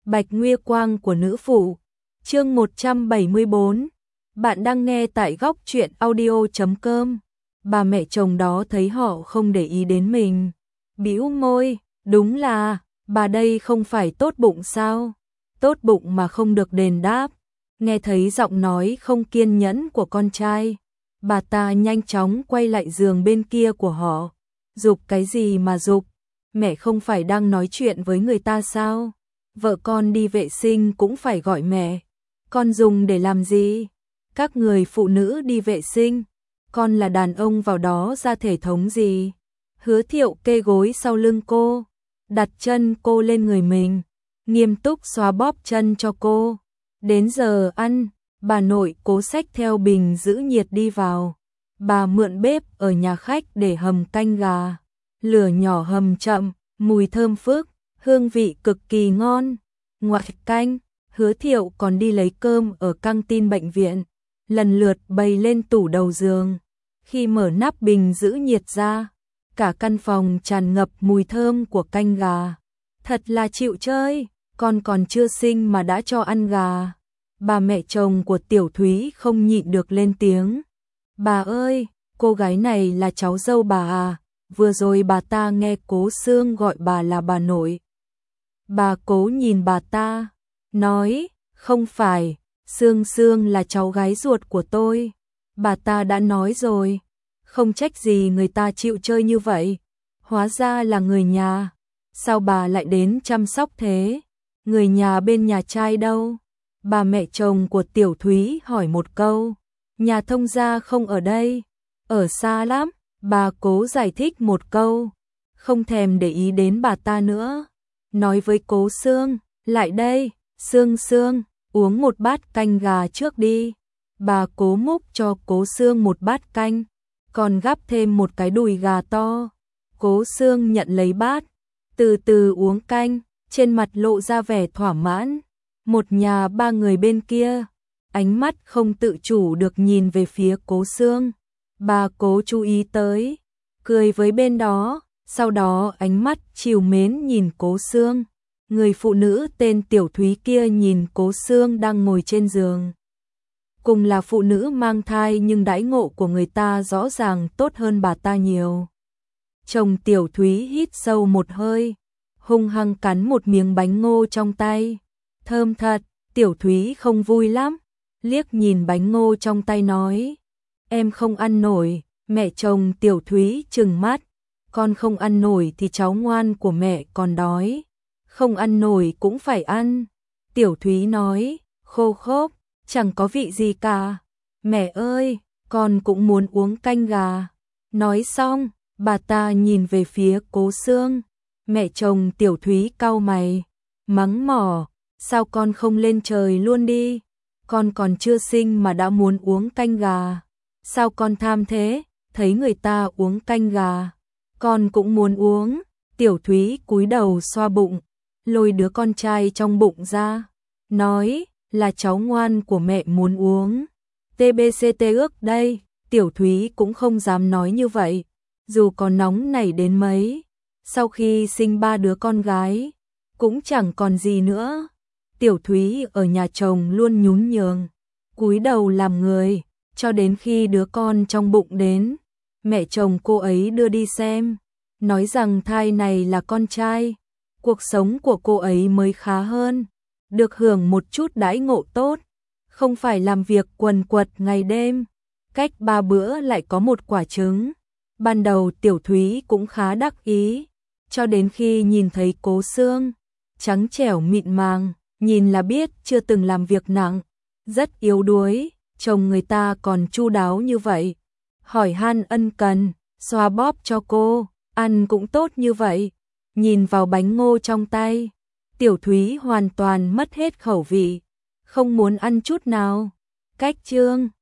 Bạch Nguy Quang của nữ phụ. Chương 174. Bạn đang nghe tại góc truyện audio.com. Bà mẹ chồng đó thấy họ không để ý đến mình, bĩu môi, đúng là, bà đây không phải tốt bụng sao? Tốt bụng mà không được đền đáp. Nghe thấy giọng nói không kiên nhẫn của con trai, bà ta nhanh chóng quay lại giường bên kia của họ. Giục cái gì mà giục? Mẹ không phải đang nói chuyện với người ta sao? Vợ con đi vệ sinh cũng phải gọi mẹ. Con dùng để làm gì? Các người phụ nữ đi vệ sinh, con là đàn ông vào đó ra thể thống gì? Hứa Thiệu kê gối sau lưng cô, đặt chân cô lên người mình, nghiêm túc xoa bóp chân cho cô. Đến giờ ăn, bà nội cố xách theo bình giữ nhiệt đi vào. Bà mượn bếp ở nhà khách để hầm canh gà. Lửa nhỏ hầm chậm, mùi thơm phức, hương vị cực kỳ ngon. Ngoại canh, Hứa Thiệu còn đi lấy cơm ở căng tin bệnh viện, lần lượt bày lên tủ đầu giường. Khi mở nắp bình giữ nhiệt ra, cả căn phòng tràn ngập mùi thơm của canh gà. Thật là chịu chơi, con còn chưa sinh mà đã cho ăn gà. Bà mẹ chồng của Tiểu Thúy không nhịn được lên tiếng. Bà ơi, cô gái này là cháu dâu bà à? Vừa rồi bà ta nghe Cố Sương gọi bà là bà nội. Bà Cố nhìn bà ta, nói, không phải, Sương Sương là cháu gái ruột của tôi. Bà ta đã nói rồi, không trách gì người ta chịu chơi như vậy. Hóa ra là người nhà, sao bà lại đến chăm sóc thế? Người nhà bên nhà trai đâu? Bà mẹ chồng của Tiểu Thúy hỏi một câu. Nhà thông gia không ở đây, ở xa lắm. Bà Cố giải thích một câu, không thèm để ý đến bà ta nữa. Nói với Cố Sương, lại đây, Sương Sương, uống một bát canh gà trước đi. Bà Cố múc cho Cố Sương một bát canh, còn gắp thêm một cái đùi gà to. Cố Sương nhận lấy bát, từ từ uống canh, trên mặt lộ ra vẻ thỏa mãn. Một nhà ba người bên kia, ánh mắt không tự chủ được nhìn về phía Cố Sương. Bà Cố chú ý tới, cười với bên đó, sau đó ánh mắt trìu mến nhìn Cố Sương. Người phụ nữ tên Tiểu Thúy kia nhìn Cố Sương đang ngồi trên giường. Cùng là phụ nữ mang thai nhưng đãi ngộ của người ta rõ ràng tốt hơn bà ta nhiều. Chồng Tiểu Thúy hít sâu một hơi, hung hăng cắn một miếng bánh ngô trong tay. Thơm thật, Tiểu Thúy không vui lắm, liếc nhìn bánh ngô trong tay nói. Em không ăn nổi. Mẹ chồng Tiểu Thúy trừng mắt. Con không ăn nổi thì cháu ngoan của mẹ còn đói. Không ăn nổi cũng phải ăn. Tiểu Thúy nói, khô khốc, chẳng có vị gì cả. Mẹ ơi, con cũng muốn uống canh gà. Nói xong, bà ta nhìn về phía Cố Sương. Mẹ chồng Tiểu Thúy cau mày, mắng mỏ, sao con không lên trời luôn đi? Con còn chưa sinh mà đã muốn uống canh gà. Sao con tham thế? Thấy người ta uống canh gà, con cũng muốn uống. Tiểu Thúy cúi đầu xoa bụng, lôi đứa con trai trong bụng ra, nói là cháu ngoan của mẹ muốn uống. TBCT ước đây. Tiểu Thúy cũng không dám nói như vậy, dù có nóng nảy đến mấy. Sau khi sinh 3 đứa con gái, cũng chẳng còn gì nữa. Tiểu Thúy ở nhà chồng luôn nhún nhường, cúi đầu làm người. Cho đến khi đứa con trong bụng đến, mẹ chồng cô ấy đưa đi xem, nói rằng thai này là con trai, cuộc sống của cô ấy mới khá hơn, được hưởng một chút đãi ngộ tốt, không phải làm việc quần quật ngày đêm, cách 3 bữa lại có một quả trứng. Ban đầu Tiểu Thúy cũng khá đắc ý, cho đến khi nhìn thấy Cố Sương, trắng trẻo mịn màng, nhìn là biết chưa từng làm việc nặng, rất yếu đuối. Chồng người ta còn chu đáo như vậy, hỏi han ân cần, xoa bóp cho cô, ăn cũng tốt như vậy. Nhìn vào bánh ngô trong tay, Tiểu Thúy hoàn toàn mất hết khẩu vị, không muốn ăn chút nào. Cách chương